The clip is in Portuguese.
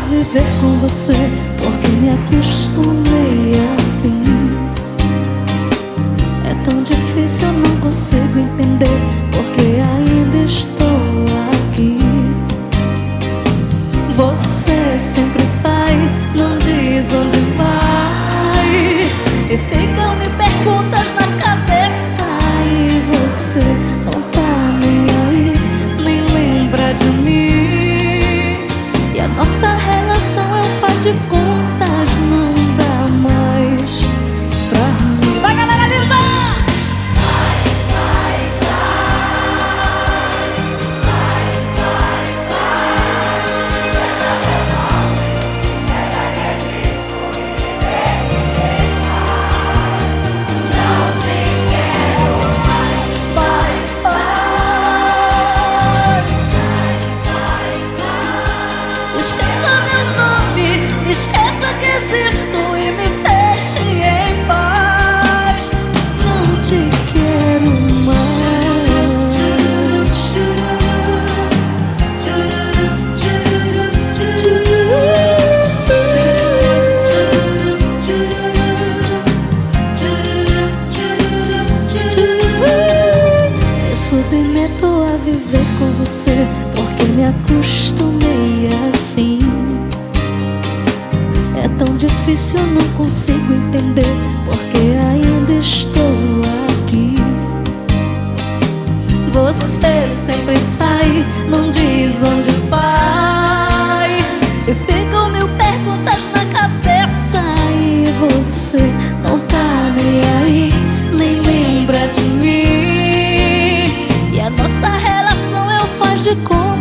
viver com você, porque me acostumei assim. É tão difícil, eu não consigo entender, porque ainda estou aqui. Você sempre sai, não diz onde vai, e ficam me perguntas na cabeça, e você não tá nem aí, nem lembra de mim. E a nossa relação é um faz de contas, não dá mais pra mim. Vai, galera linda! Esqueça que existo e me deixe em paz. Não te quero mais. Me submeto a viver com você, porque me acostumei assim. É tão difícil, eu não consigo entender, porque ainda estou aqui. Você sempre sai, não diz onde vai, e ficam mil perguntas na cabeça, e você não tá nem aí, nem lembra de mim. E a nossa relação é um faz de conta.